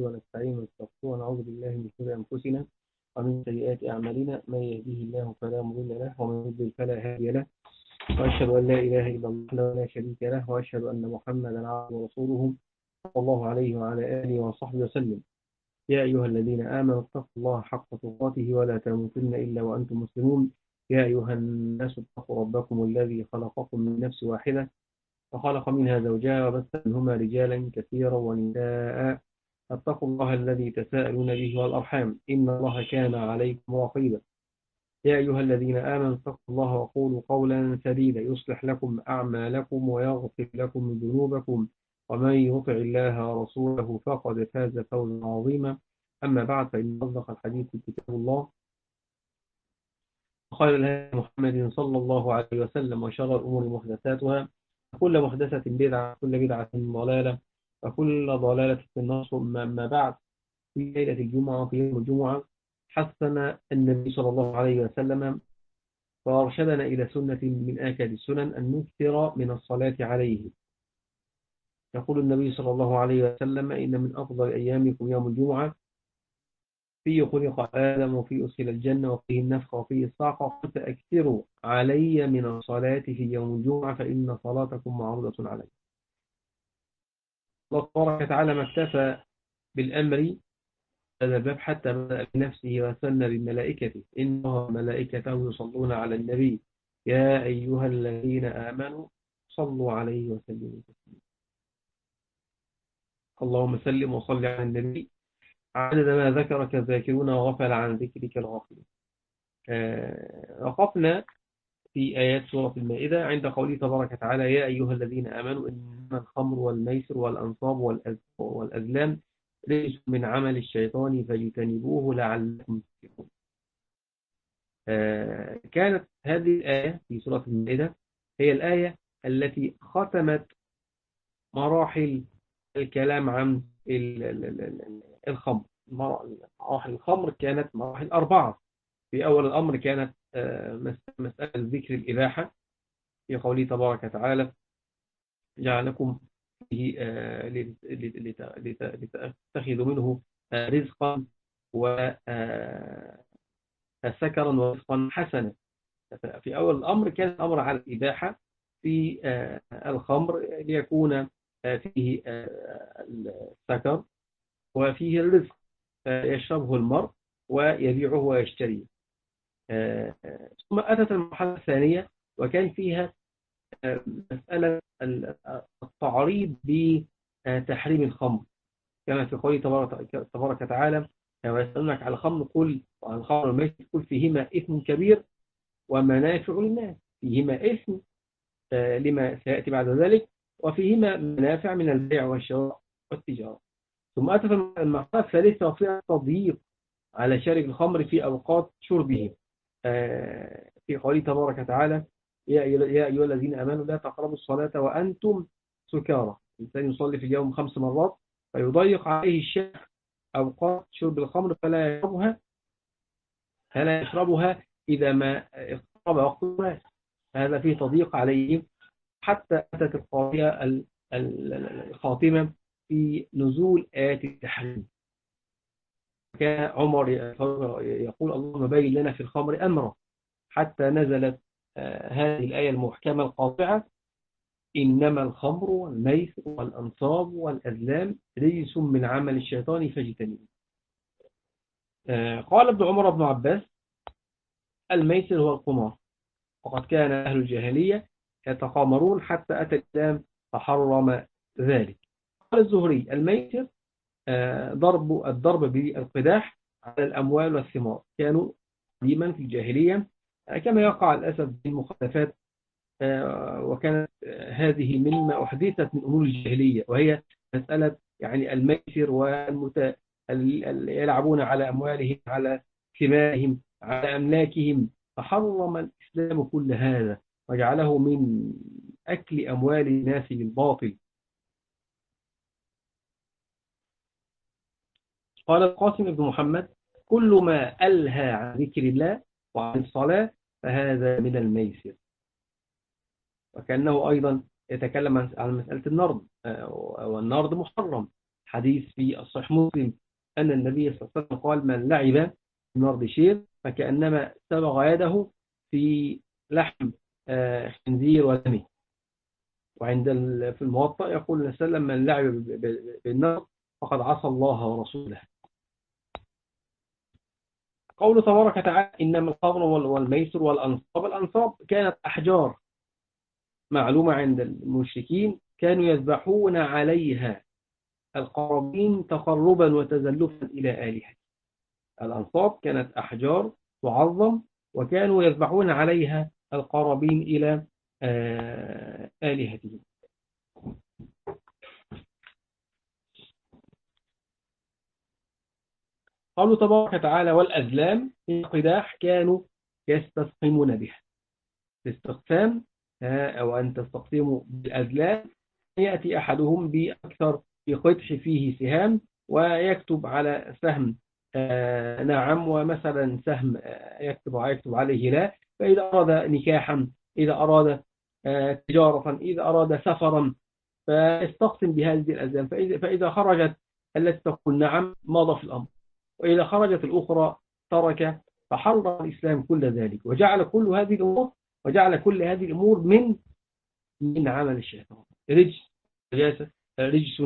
ونستعين ونستغفره ونعوذ بالله من شرور أنفسنا ومن سيئات أعمالنا. من يهديه الله فلا مضل له ومن يضلل فلا هادي له، وأشهد أن لا إله إلا الله ولا شريك له، وأشهد أن محمدا عبده ورسوله صلى الله عليه وعلى آله وصحبه وسلم. يا أيها الذين آمنوا اتقوا الله حق تقاته ولا تموتن إلا وأنتم مسلمون. يا أيها الناس اتقوا ربكم الذي خلقكم من نفس واحدة وخلق منها زوجها وبث منهما رجالا كثيرا ونساء. اتقوا الله الذي تساءلون به والأرحام إن الله كان عليكم رقيبا. يا أيها الذين آمنوا اتقوا الله وقولوا قولا سديدا يصلح لكم أعمالكم ويغفر لكم ذنوبكم، ومن يطع الله ورسوله فقد فاز فوزا عظيما. أما بعد، فإن أصدق الحديث كتاب الله، وخير الهدي محمد صلى الله عليه وسلم، وشر الأمور محدثاتها، وكل محدثة بدعة، وكل بدعة ضلالة، وكل ضلالة في النار. ثم أما بعد، في ليلة الجمعة، في يوم الجمعة، حثنا النبي صلى الله عليه وسلم وأرشدنا إلى سنة من آكد السنن أن نكثر من الصلاة عليه. يقول النبي صلى الله عليه وسلم: إن من أفضل أيامكم يوم الجمعة، فيه خلق آدم وفيه أدخل الجنة وفيه النفخ وفيه الصعقة، فأكثروا علي من الصلاة في يوم الجمعة فإن صلاتكم معروضة علي. الله تبارك وتعالى ما اكتفى بالأمر هذا الباب حتى بدأ بنفسه وثنى بملائكته: إن الله ملائكته يصلون على النبي يا أيها الذين آمنوا صلوا عليه وسلموا تسليما. اللهم سلم وصل على النبي عدد ما ذكرك الذاكرون وغفل عن ذكرك الغافلون. وقفنا في آيات سورة المائدة عند قوله تبارك وتعالى: يا أيها الذين آمنوا إنما الخمر والميسر والأنصاب والأزلام رجس من عمل الشيطان فاجتنبوه لعلكم تفلحون. كانت هذه الآية في سورة المائدة هي الآية التي ختمت مراحل الكلام عن الخمر. مراحل الخمر كانت مراحل 4. في أول الأمر كانت مسألة ذكر الإباحة في قوله تبارك وتعالى: جعلكم فيه لتتخذوا منه رزقا وسكرا ورزقا حسنا. في أول الأمر كان الأمر على الإباحة في الخمر ليكون فيه السكر وفيه الرزق يشربه المرء ويبيعه ويشتريه. ثم أتت المرحلة الثانية وكان فيها مسألة التعريض بتحريم الخمر، كما في قوله تبارك وتعالى: ويسألونك على الخمر قل وعن الخمر والميسر قل فيهما إثم كبير ومنافع للناس. فيهما إثم لما سيأتي بعد ذلك، وفيهما منافع من البيع والشراء والتجارة. ثم أتت المرحلة الثالثة وفيها تضييق على شارب الخمر في أوقات شربه، في قوله تبارك وتعالى: يا أيها الذين آمنوا لا تقربوا الصلاة وأنتم سكارى. الإنسان يصلي في اليوم 5 مرات فيضيق عليه الشيخ أوقات شرب الخمر فلا يشربها إذا ما اقترب وقت الصلاة. هذا فيه تضييق عليه، حتى أتت الخاتمة في نزول آيات التحريم. كان عمر يقول: اللهم بين لنا في الخمر أمرا، حتى نزلت هذه الآية المحكمة القاطعة: إنما الخمر والميسر والأنصاب والأزلام رجس من عمل الشيطان فاجتنبوه. قال ابن عمر بن عباس: الميسر هو القمار، وقد كان أهل الجاهلية يتقامرون حتى أتى الإسلام فحرم ذلك. قال الزهري: الميسر الضرب بالقداح على الأموال والثمار. كانوا قديما في الجاهلية كما يقع للأسف بالمخالفات، وكانت هذه مما أحدثت من أمور الجاهلية، وهي مسألة يعني الميسر يلعبون على أموالهم، على ثمارهم، على أملاكهم. فحرم الإسلام كل هذا وجعله من أكل أموال الناس بالباطل. قال القاسم بن محمد: كل ما ألهى عن ذكر الله وعن الصلاة فهذا من الميسر. وكأنه أيضا يتكلم عن مسألة النرد، والنرد محرم حديث في الصحيح مسلم أن النبي صلى الله عليه وسلم قال: من لعب في أرض شير فكأنما سبغ يده في لحم خنزير ودمه. وعند في الموطأ يقول النبي صلى الله عليه وسلم: من لعب بالنار فقد عصى الله ورسوله. قوله تبارك وتعالى: إنما الخمر والميسر والأنصاب. الأنصاب كانت أحجار معلومة عند المشركين، كانوا يذبحون عليها القرابين تقربا وتزلفا إلى آلهة. الأنصاب كانت أحجار تعظم، وكانوا يذبحون عليها القرابين إلى آلهتهم. قالوا تبارك وتعالى: والأزلام من قداح كانوا يستسقمون بها. الاستقسام أو أن تستقسموا بالأزلام، يأتي أحدهم بأكثر بقدح فيه سهام ويكتب على سهم نعم، ومثلا سهم يكتب عليه لا. فإذا أراد نكاحا، إذا أراد تجارة، إذا أراد سفرا، فاستقسم بهذه الأزلام. فإذا خرجت التي تقول نعم مضى في الأمر، وإذا خرجت الأخرى ترك. فحرم الإسلام كل ذلك، وجعل كل هذه الأمور من عمل الشيطان. رجس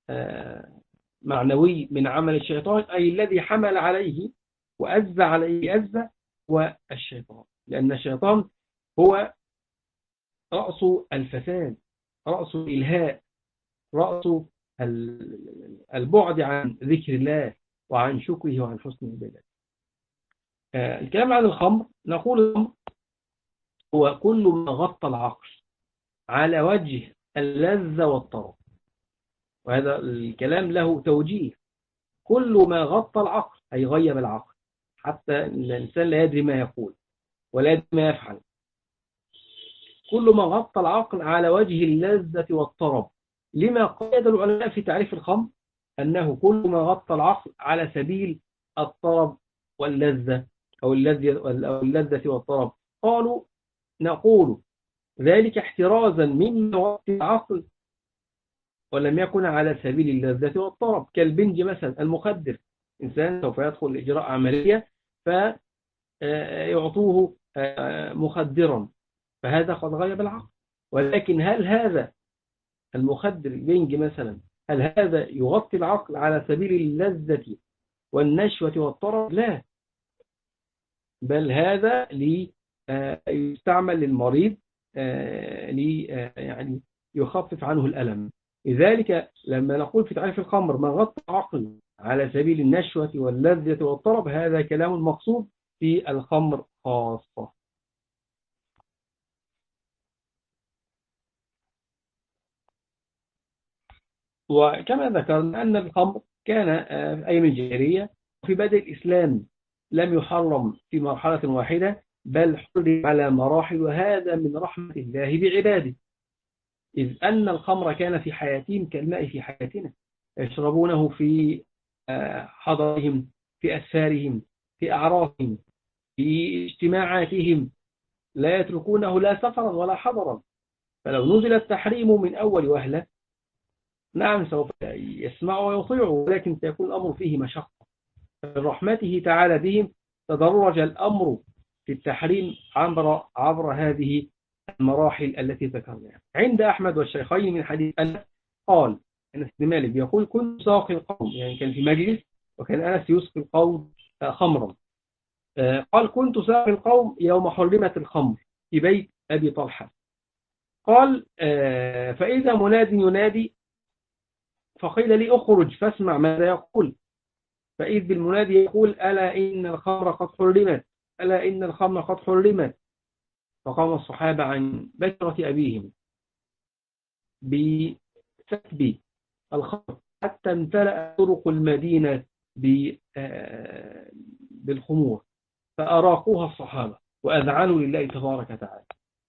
معنوي من عمل الشيطان، أي الذي حمل عليه وأز عليه أز والشيطان، لأن الشيطان هو رأس الفساد، رأس الإلهاء، رأس البعد عن ذكر الله وعن شكره وعن حسن عبادته. الكلام عن الخمر، نقول الخمر هو كل ما غطى العقل على وجه اللذة والطرب، وهذا الكلام له توجيه. كل ما غطى العقل أي غيب العقل، حتى الإنسان لا يدري ما يقول ولا يدري ما يفعل. كل ما غطى العقل على وجه اللذة والطرب. لما قيد العلماء في تعريف الخمر أنه كل ما غطى العقل على سبيل الطرب واللذة، أو اللذة والطرب. نقول ذلك احترازا مما غطى العقل ولم يكن على سبيل اللذة والطرب، كالبنج مثلا، المخدر. إنسان سوف يدخل إجراء عملية فيعطوه مخدرا، فهذا قد غيب العقل. ولكن هل هذا المخدر البنج مثلا، هل هذا يغطي العقل على سبيل اللذة والنشوة والطرب؟ لا، بل هذا يستعمل للمريض يعني يخفف عنه الألم. لذلك لما نقول في تعريف الخمر ما غطى العقل على سبيل النشوة واللذة والطرب، هذا كلام مقصود في الخمر خاصة. وكما ذكرنا أن الخمر كان في أيام الجاهلية، وفي بدء الإسلام لم يحرم في مرحلة واحدة، بل حرم على مراحل، وهذا من رحمة الله بعباده، إذ أن الخمر كان في حياتهم كالماء في حياتنا، يشربونه في حضرهم، في أسفارهم، في أعرافهم، في اجتماعاتهم، لا يتركونه لا سفرا ولا حضرا. فلو نزل التحريم من أول وهلة، نعم سوف يسمع ويطيع، ولكن سيكون الأمر فيه مشقة. من رحمته تعالى بهم تدرج الأمر في التحريم عبر هذه المراحل التي ذكرناها. عند أحمد والشيخين من حديث أنس قال: أنس بن مالك يقول: كنت ساقي القوم، يعني كان في مجلس وكان أنس يسقي القوم خمرا. قال: كنت ساقي القوم يوم حرمت الخمر في بيت أبي طلحة. قال: فإذا مناد ينادي، فقيل لي: أخرج فاسمع ماذا يقول. فإذ بالمنادي يقول: ألا إن الخمر قد حرمت، ألا إن الخمر قد حرمت. فقام الصحابة عن بكرة أبيهم بسكب الخمر حتى امتلأ طرق المدينة بالخمور، فأراقوها الصحابة وأذعنوا لله تبارك وتعالى.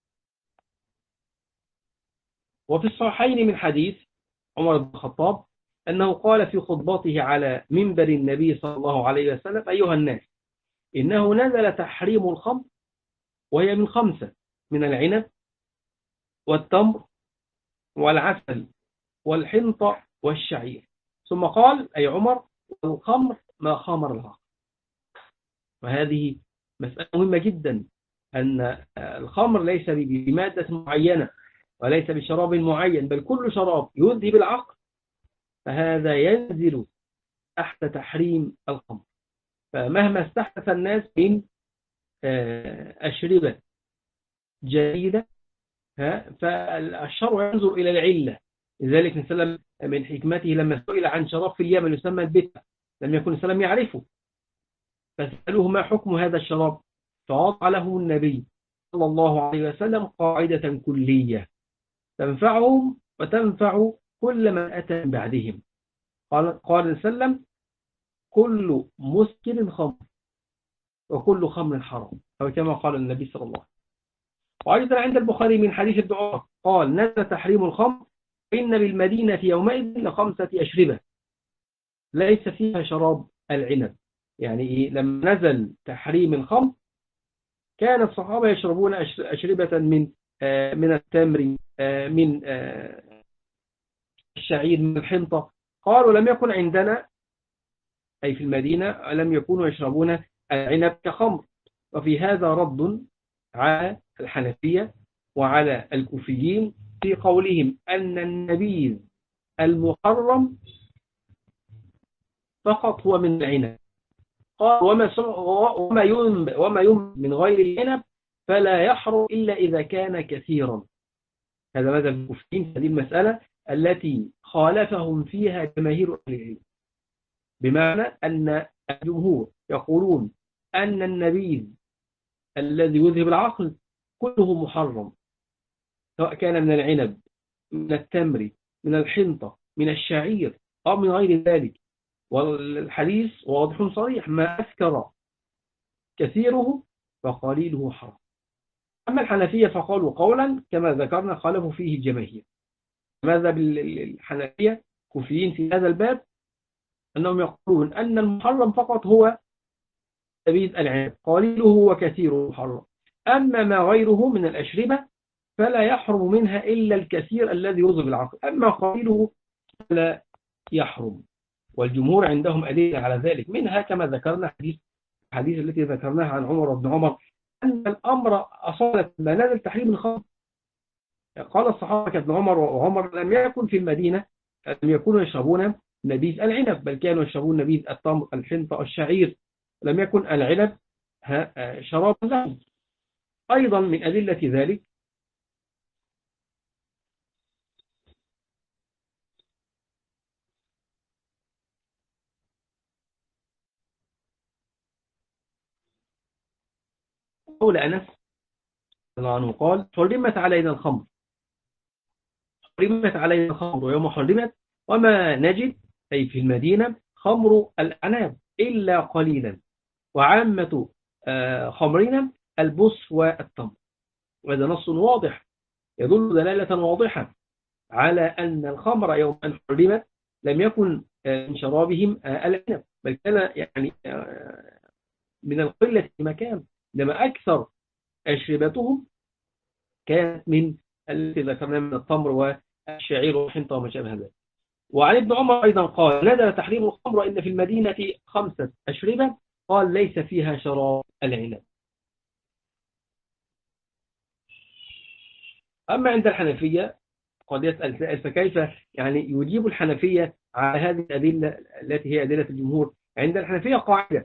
وفي الصحيحين من حديث عمر بن الخطاب أنه قال في خطبته على منبر النبي صلى الله عليه وسلم: أيها الناس، إنه نزل تحريم الخمر، وهي من 5: من العنب والتمر والعسل والحنطة والشعير. ثم قال أي عمر: الخمر ما خمر العقل. وهذه مسألة مهمة جدا، أن الخمر ليس بمادة معينة وليس بشراب معين، بل كل شراب يذهب العقل فهذا ينزل تحت تحريم الخمر. فمهما استحدث الناس من أشربة جيدة فالشرع ينظر إلى العلة. لذلك نسلم من حكمته لما سئل عن شراب في اليمن يسمى البتة لم يكن سلم يعرفه، فسألوه: ما حكم هذا الشراب؟ فوضع له النبي صلى الله عليه وسلم قاعدة كلية تنفعهم وتنفع كل من أتى من بعدهم. قال وسلم: كل مسكر خمر وكل خمر حرام، أو كما قال النبي صلى الله عليه وسلم. وأيضا عند البخاري من حديث ابن عمر قال: نزل تحريم الخمر إن بالمدينة يومئذ ل5 أشربة ليس فيها شراب العنب. يعني إيه؟ لما نزل تحريم الخمر كان الصحابة يشربون أشربة من التمر، من الشعير، من الحنطة. قالوا: لم يكن عندنا، أي في المدينة، لم يكونوا يشربون العنب كخمر. وفي هذا رد على الحنفية وعلى الكوفيين في قولهم أن النبيذ المحرم فقط هو من العنب. قال: وما ينبت من غير العنب فلا يحرم إلا إذا كان كثيرا. هذا ماذا الكوفيين في هذه المسألة التي خالفهم فيها جماهير أهل العلم، بمعنى أن الجمهور يقولون أن النبيذ الذي يذهب العقل كله محرم، سواء كان من العنب، من التمر، من الحنطة، من الشعير، أو من غير ذلك. والحديث واضح صريح: ما أسكر كثيره فقليله حرام. أما الحنفية فقالوا قولا كما ذكرنا خالفوا فيه الجماهير. ماذا بالحنفية كوفيين في هذا الباب؟ أنهم يقولون أن المحرم فقط هو نبيذ العنب، قليله وكثيره محرم. أما ما غيره من الأشربة فلا يحرم منها إلا الكثير الذي يذهب العقل، أما قليله فلا يحرم. والجمهور عندهم أدلة على ذلك، منها كما ذكرنا الحديث التي ذكرناها عن عمر بن عمر أن الأمر أصالة ما نزل تحريم الخمر. قال الصحابة كابن عمر وعمر لم يكن في المدينة لم يكونوا يشربون نبيذ العنب، بل كانوا يشربون نبيذ التمر، الحنطة، الشعير. لم يكن العنب شرابا لهم. أيضا من أدلة ذلك قول أنس رضي الله عنه قال: حرمت علينا الخمر، حرمت علينا الخمر ويوم حرمت وما نجد، أي في المدينة، خمر الأعناب إلا قليلا، وعامة خمرنا البس والتمر. وهذا نص واضح يدل دلالة واضحة على أن الخمر يوم أن حرمت لم يكن من شرابهم العنب، بل كان يعني من القلة في مكان، لما أكثر أشربتهم كانت من التي ذكرنا من التمر والشعير والحنطة وما شابه ذلك. وعن ابن عمر أيضا قال: نزل تحريم الخمر وإن في المدينة 5 أشربة قال ليس فيها شراب العنب. أما عند الحنفية قد يسأل فكيف يعني يجيب الحنفية على هذه الأدلة التي هي أدلة الجمهور؟ عند الحنفية قاعدة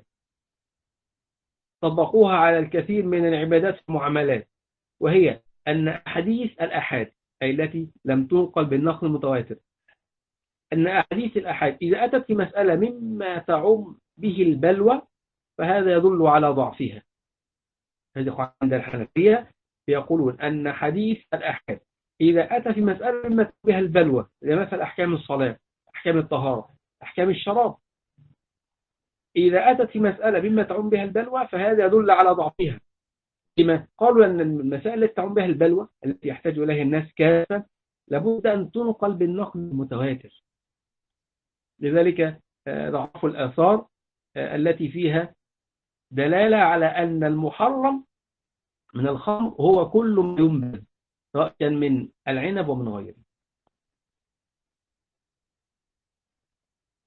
طبقوها على الكثير من العبادات والمعاملات، وهي أن أحاديث الآحاد، أي التي لم تنقل بالنقل المتواتر، أن أحاديث الآحاد إذا أتت في مسألة مما تعم به البلوى فهذا يدل على ضعفها. هذه عند الحنفية يقولون أن حديث الآحاد إذا أتى في مسألة مما تعم بها البلوى، مثل أحكام الصلاة، أحكام الطهارة، أحكام الشراب، إذا أتت في مسألة مما تعم بها البلوى فهذا يدل على ضعفها. لما؟ قالوا أن المسائل التي تعم بها البلوى التي يحتاج إليها الناس كافة لابد أن تنقل بالنقل المتواتر. لذلك ضعفوا الآثار التي فيها دلالة على أن المحرم من الخمر هو كل ما ينبذ، سواء كان من العنب ومن غيره.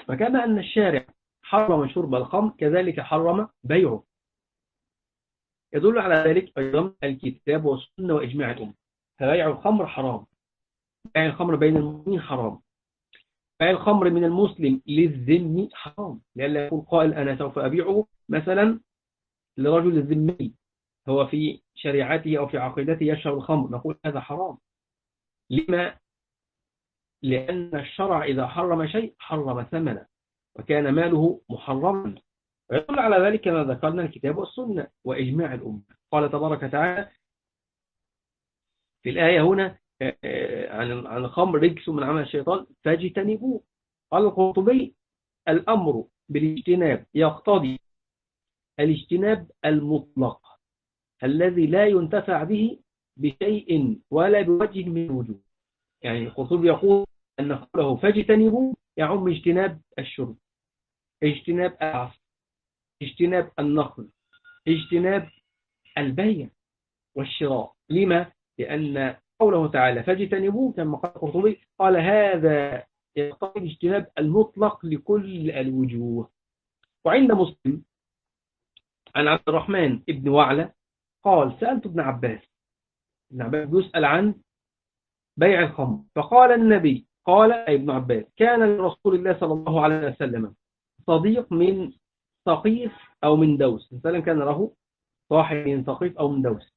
فكما أن الشارع حرم شرب الخمر كذلك حرم بيعه. يدل على ذلك أيضا الكتاب والسنة وإجماع الأمة. فبيع الخمر حرام، بيع الخمر بين المسلمين حرام، بيع الخمر من المسلم للذمي حرام، لألا يقول قائل أنا سوف أبيعه مثلا لرجل الذمي هو في شريعته أو في عقيدته يشرب الخمر، نقول هذا حرام. لما؟ لأن الشرع إذا حرم شيء حرم ثمنه وكان ماله محرما. ويدل على ذلك كما ذكرنا الكتاب والسنة وإجماع الأمة. قال تبارك وتعالى في الآية هنا عن الخمر رجس من عمل الشيطان فاجتنبوه. قال القرطبي الأمر بالاجتناب يقتضي الاجتناب المطلق الذي لا ينتفع به بشيء ولا بوجه من الوجوه. يعني القرطبي يقول أن قوله فاجتنبوه يعم اجتناب الشرب، اجتناب العصر، اجتناب النقل، اجتناب البيع والشراء. لما؟ لأن قوله تعالى فاجتنبوه كما قال القرطبي قال هذا يقتضي الاجتناب المطلق لكل الوجوه. وعند مسلم عن عبد الرحمن ابن وعلى قال سألت ابن عباس يسأل عن بيع الخمر فقال النبي قال أي ابن عباس كان لرسول الله صلى الله عليه وسلم صديق من ثقيف أو من دوس، مثلا كان له صاحب من ثقيف أو من دوس،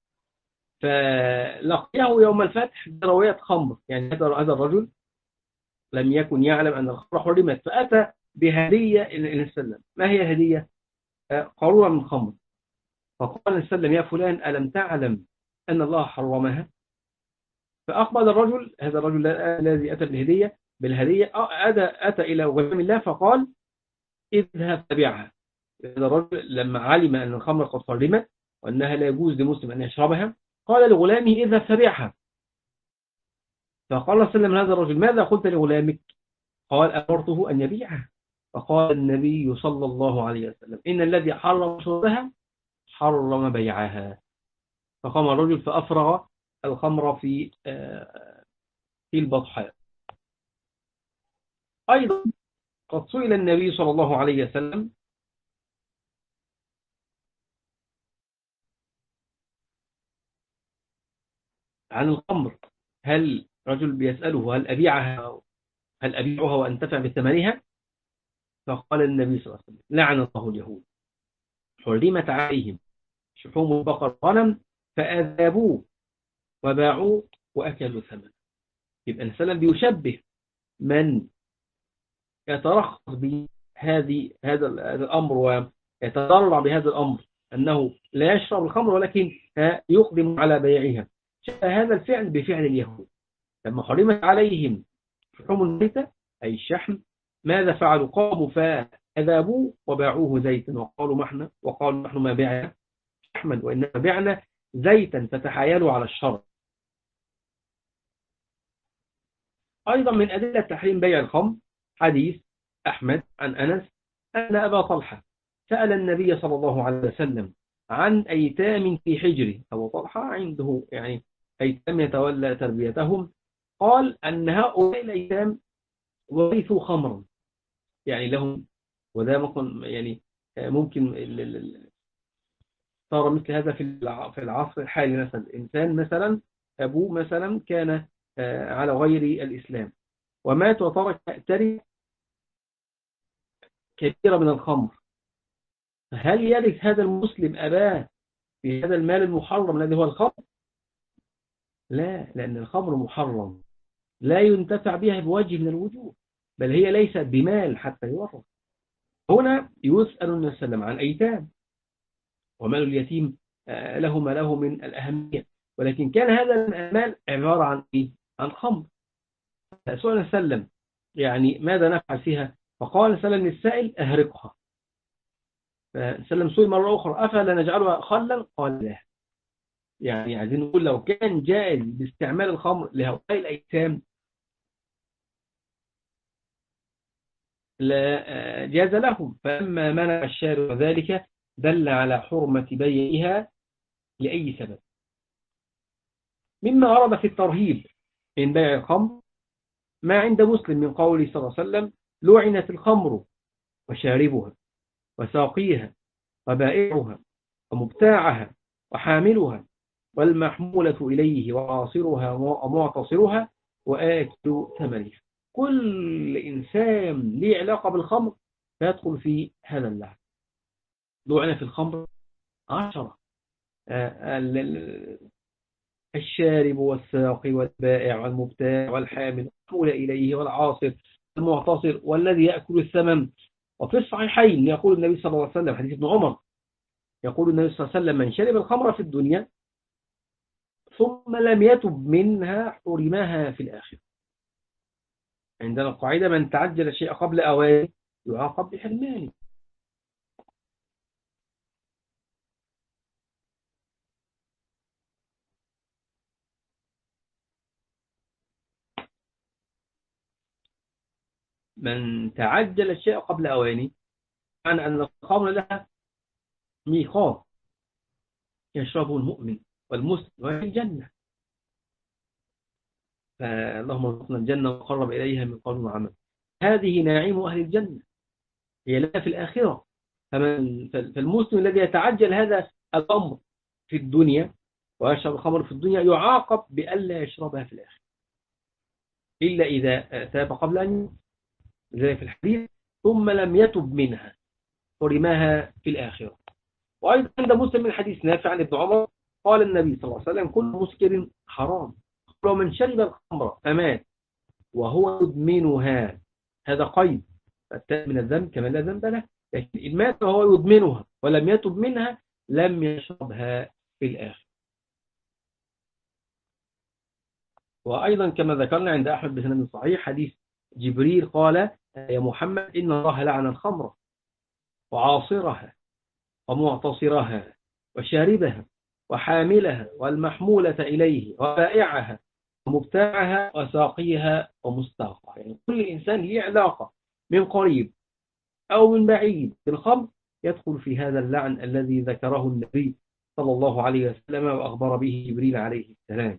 فلقيه يوم الفتح بروية خمر. يعني هذا الرجل لم يكن يعلم أن الخمر حرمت، فأتى بهدية إلى السلام. ما هي الهدية؟ قارورة من خمر. فقال السلام يا فلان ألم تعلم أن الله حرمها؟ فأقبل الرجل، هذا الرجل الذي أتى بالهدية أتى إلى غلام الله فقال اذهب تبعها. هذا الرجل لما علم أن الخمر قد حرمت وأنها لا يجوز لمسلم أن يشربها قال لغلامه اذهب تبعها. فقال الله وسلم هذا الرجل ماذا قلت لغلامك؟ قال أمرته أن يبيعها. فقال النبي صلى الله عليه وسلم إن الذي حرم شربها حرم بيعها. فقام الرجل فأفرغ الخمر في البطحاء. أيضا قد سئل النبي صلى الله عليه وسلم عن الخمر، هل رجل بيسأله هل أبيعها وأنتفع بثمنها؟ فقال النبي صلى الله عليه وسلم لعن الله اليهود حرمت عليهم شحوم البقر والغنم فأذابوه وباعوه وأكلوا ثمن. يبقى السلام بيشبه من يترخص هذا الأمر ويتضرع بهذا الأمر أنه لا يشرب الخمر ولكن يقدم على بيعها، شبه هذا الفعل بفعل اليهود لما حرمت عليهم شحوم الميتة أي الشحم ماذا فعلوا؟ قاموا فأذابوه وباعوه زيتا وقالوا نحن ما بعنا شحما وإنما بعنا زيتا فتحايلوا على الشر. أيضا من أدلة تحريم بيع الخمر حديث أحمد عن أنس أن أبا طلحة سأل النبي صلى الله عليه وسلم عن أيتام في حجره. أبو طلحة عنده يعني أيتام يتولى تربيتهم، قال أن هؤلاء الأيتام ورثوا خمرا يعني لهم، وده ممكن صار مثل هذا في العصر الحالي. مثلا إنسان مثلا أبوه مثلا كان على غير الإسلام ومات وترك تركة كثيرة من الخمر، هل يرث هذا المسلم أباه في هذا المال المحرم الذي هو الخمر؟ لا، لأن الخمر محرم لا ينتفع بها بوجه من الوجوه، بل هي ليست بمال حتى يورث. هنا يسأل النبي صلى الله عليه وسلم عن أيتام ومال اليتيم له ما له من الأهمية، ولكن كان هذا المال عبارة عن إيه؟ عن خمر. سؤال السلم يعني ماذا نفعل فيها؟ فقال سلم للسائل أهرقها. فسلم سئل مرة أخرى أفلا نجعلها خلا؟ قال لا. يعني عايزين نقول لو كان جائز باستعمال الخمر لهؤلاء الأيتام لا جاز لهم، فأما منع الشارع ذلك دل على حرمة بيعها لأي سبب. مما ورد في الترهيب من بيع الخمر ما عند مسلم من قوله صلى الله عليه وسلم لعنت الخمر وشاربها وساقيها وبائعها ومبتاعها وحاملها والمحمولة إليه وعاصرها ومعتصرها وآكل ثمنها. كل إنسان له علاقة بالخمر فيدخل في هذا اللعن. لعن في الخمر 10: الشارب والساقي والبائع والمبتاع والحامل والمحمول إليه والعاصر والمعتصر والذي يأكل الثمن. وفي الصحيحين يقول النبي صلى الله عليه وسلم حديث ابن عمر، يقول النبي صلى الله عليه وسلم: من شرب الخمر في الدنيا ثم لم يتب منها حرمها في الآخرة. عندنا القاعدة: من تعجل الشيء قبل أوانه يعاقب بحرمانه. من تعجل الشيء قبل أوانه معنى أن الخمر لها ميقات يشربه المؤمن والمسلم وفي الجنة. فاللهم ارزقنا الجنة وقرب إليها من قول وعمل. هذه نعيم أهل الجنة، هي لها في الآخرة. فالمسلم الذي يتعجل هذا الأمر في الدنيا ويشرب الخمر في الدنيا يعاقب بألا يشربها في الآخرة إلا إذا تاب قبل أن يموت. زي في الحديث: ثم لم يتب منها حرمها في الآخرة. وأيضا عند مسلم من حديث نافع عن ابن عمر قال النبي صلى الله عليه وسلم: كل مسكر حرام، ومن شرب الخمر فمات وهو يدمنها. هذا قيد، فالتائب من الذنب كما لا ذنب له. لكن إن مات وهو يدمنها ولم يتب منها لم يشربها في الآخر. وأيضا كما ذكرنا عند أحمد بن صحيح حديث جبريل قال: يا محمد إن الله لعن الخمر وعاصرها ومعتصرها وشاربها وحاملها والمحمولة إليه وبائعها ومبتاعها وساقيها ومستاقها. يعني كل إنسان له علاقة من قريب أو من بعيد بالخمر يدخل في هذا اللعن الذي ذكره النبي صلى الله عليه وسلم وأخبر به جبريل عليه السلام.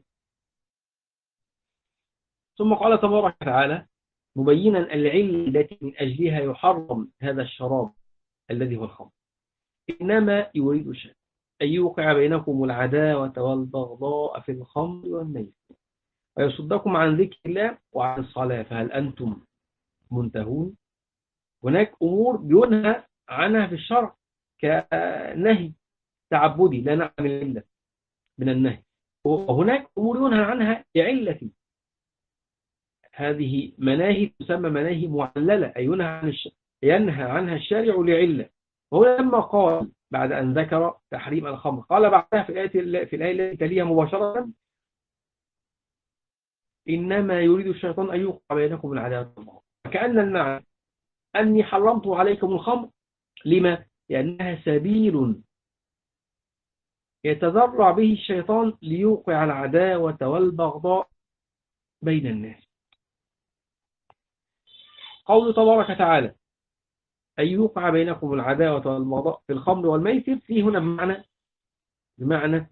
ثم قال تبارك وتعالى مبينا العلة التي من أجلها يحرم هذا الشراب الذي هو الخمر: إنما يريد الشيطان أن يوقع بينكم العداوة والبغضاء في الخمر والميسر ويصدكم عن ذكر الله وعن الصلاة فهل أنتم منتهون. هناك أمور بينهى عنها في الشرع كنهي تعبدي لا نعلم العلة من النهي، وهناك أمور ينهى عنها لعلة. هذه مناهي تسمى مناهي معللة، أي ينهى عنها الشارع لعلة. وهو لما قال بعد أن ذكر تحريم الخمر قال بعدها في الآية التي تليها مباشرة: إنما يريد الشيطان أن يوقع بينكم العداوة والبغضاء. فكأن المعنى أني حرمت عليكم الخمر. لما؟ لأنها سبيل يتذرع به الشيطان ليوقع العداوة والبغضاء بين الناس. قول تبارك وتعالى: أن يوقع بينكم العداوة والبغضاء في الخمر والميسر، فيه هنا بمعنى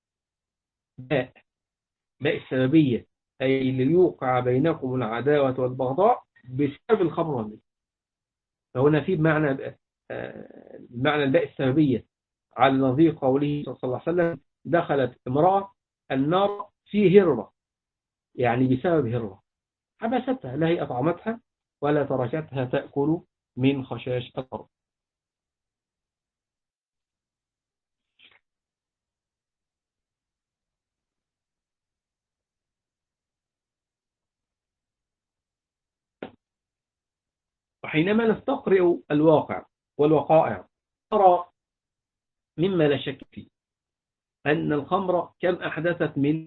باء السببية، أي ليوقع بينكم العداوة والبغضاء بسبب الخمر والميسر. فهنا فيه بمعنى الباء السببية، على نظير قوله صلى الله عليه وسلم: دخلت امرأة النار في هرة، يعني بسبب هرة حبستها، لا هي أطعمتها ولا تركتها تأكل من خشاش الأرض. وحينما نستقرئ الواقع والوقائع نرى مما لا شك فيه أن الخمر كم أحدثت من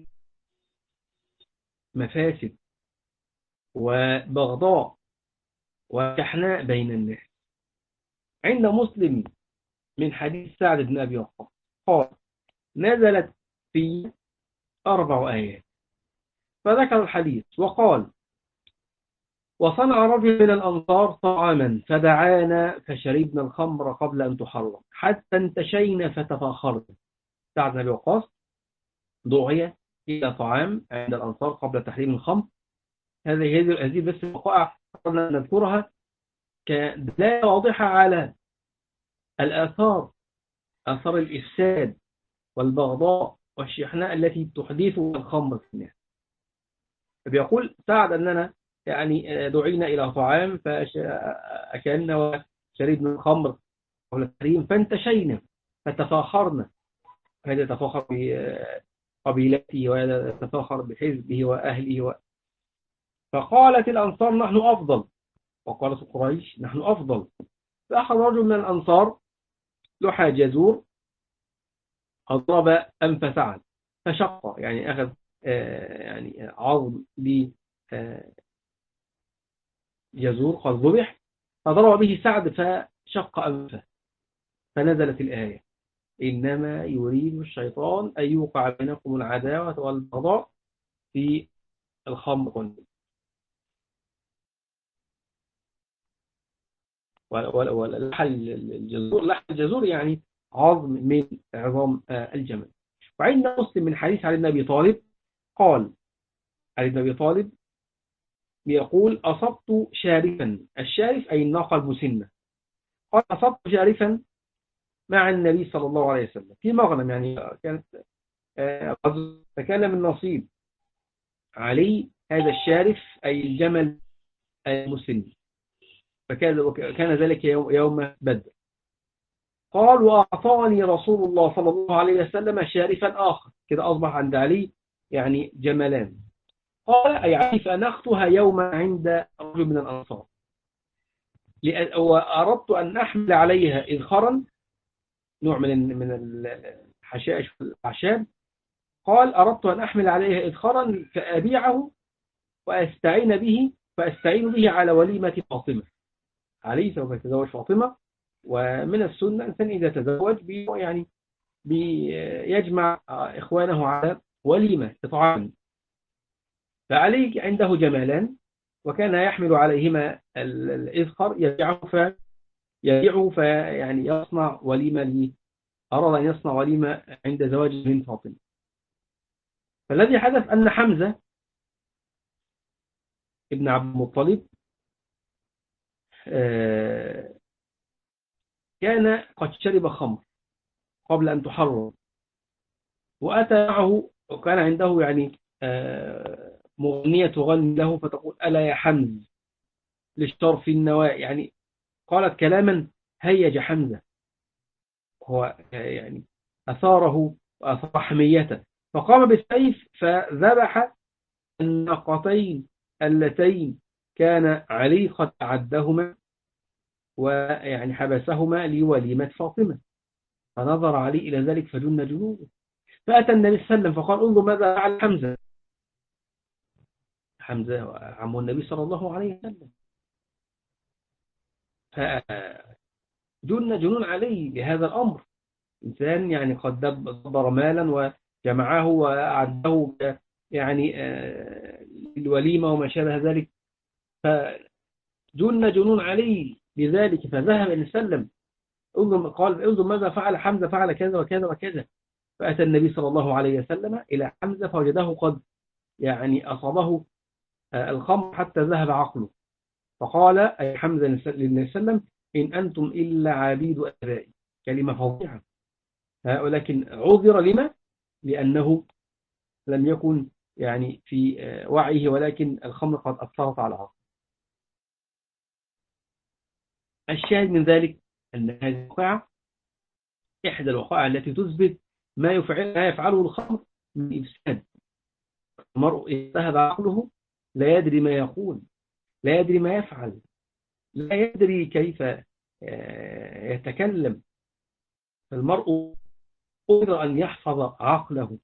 مفاسد وبغضاء وشحناء بين الناس. عند مسلم من حديث سعد بن أبي وقاص قال: نزلت في 4 آيات، فذكر الحديث وقال: وصنع رجل من الأنصار طعاما فدعانا فشربنا الخمر قبل أن تحرم حتى انتشينا فتفاخرنا. سعد بن أبي وقاص دعي إلى طعام عند الأنصار قبل تحريم الخمر. هذه بس الوقائع قبل أن نذكرها كدلالة واضحة على الآثار، آثار الإفساد والبغضاء والشحناء التي تحدثها الخمر في الناس. بيقول سعد أننا يعني دعينا إلى طعام فأكلنا وشربنا الخمر قبل التحريم فانتشينا فتفاخرنا، هذا يتفاخر بقبيلته وهذا يتفاخر بحزبه وأهله فقالت الأنصار نحن أفضل، وقالت قريش نحن أفضل. فأخذ رجل من الأنصار لحى جزور أضرب أنف سعد فشق، يعني أخذ يعني عظم لجزور قد ذبح فضرب به سعد فشق أنفه، فنزلت الآية إنما يريد الشيطان أن يوقع بينكم العداوة والبغضاء في الخمر والميسر. لحم الجزور يعني عظم من عظام الجمل. وعند مسلم من حديث علي بن أبي طالب قال علي بن أبي طالب يقول أصبت شارفا، الشارف أي الناقة المسنة، قال أصبت شارفا مع النبي صلى الله عليه وسلم في مغنم، يعني كانت فكان من نصيب علي هذا الشارف أي الجمل المسن، فكان ذلك يوم بدر. قال وأعطاني رسول الله صلى الله عليه وسلم شارفا آخر، كده أصبح عند علي يعني جملان. قال أي علي فأنختها يوما عند رجل من الأنصار وأردت أن أحمل عليها إذخرا، نوع من الحشائش والأعشاب. قال أردت أن أحمل عليها إذخرا فأبيعه فأستعين به على وليمة فاطمة. علي سوف يتزوج فاطمة، ومن السنة الإنسان إذا تزوج يعني بيجمع إخوانه على وليمة إطعام. فعلي عنده جمالان وكان يحمل عليهما الإذخر يبيعه فيعني يصنع وليمة أراد أن يصنع وليمة عند زواج من فاطمة. فالذي حدث أن حمزة ابن عبد المطلب كان قد شرب خمر قبل أن تحرم، وأتى معه وكان عنده يعني مغنية تغني له فتقول ألا يا حمز للشرف النواء، يعني قالت كلاما هيج حمزة، هو يعني أثاره وأثار حميته، فقام بالسيف فذبح الناقتين اللتين كان علي قد أعدهما ويعني حبسهما لوليمة فاطمة. فنظر علي إلى ذلك فجن جنوده، فأتى النبي صلى الله عليه وسلم فقال انظر ماذا فعل حمزة. حمزة عم النبي صلى الله عليه وسلم، فجن جنون علي لهذا الأمر. إنسان يعني قد دبر مالا وجمعه وأعده يعني الوليمة وما شابه ذلك، فجن جنون علي لذلك. فذهب النبي صلى الله عليه وسلم قال انظر ماذا فعل حمزة، فعل كذا وكذا وكذا. فأتى النبي صلى الله عليه وسلم إلى حمزة فوجده قد يعني أصابه الخمر حتى ذهب عقله. فقال أي حمزة للنبي صلى الله عليه وسلم إن أنتم إلا عبيد أبائي، كلمة فظيعة، ولكن عذر لما؟ لأنه لم يكن يعني في وعيه، ولكن الخمر قد أثرت على عقله. الشاهد من ذلك أن هذه الواقعة إحدى الوقائع التي تثبت ما يفعله الخمر من إفساد. المرء إذا ذهب عقله لا يدري ما يقول، لا يدري ما يفعل، لا يدري كيف يتكلم. المرء قدر أن يحفظ عقله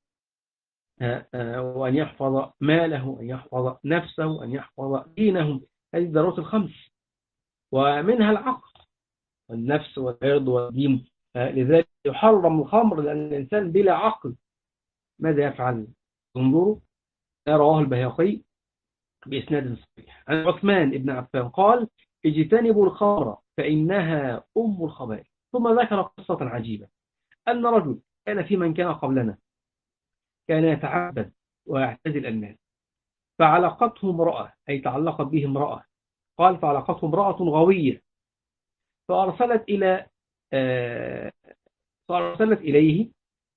وأن يحفظ ماله، أن يحفظ نفسه، أن يحفظ دينه. هذه الضرورات الخمس ومنها العقل والنفس والعرض والدين. لذلك يحرم الخمر لأن الإنسان بلا عقل ماذا يفعل؟ انظروا، رواه البيهقي بإسناد صحيح عن عثمان بن عفان قال اجتنبوا الخمر فإنها أم الخبائث. ثم ذكر قصة عجيبة أن رجل كان في من كان قبلنا كان يتعبد ويعتزل الناس، فعلقته امرأة أي تعلقت به امرأة قال فعلقته امرأة غوية فأرسلت إلى آه، فأرسلت إليه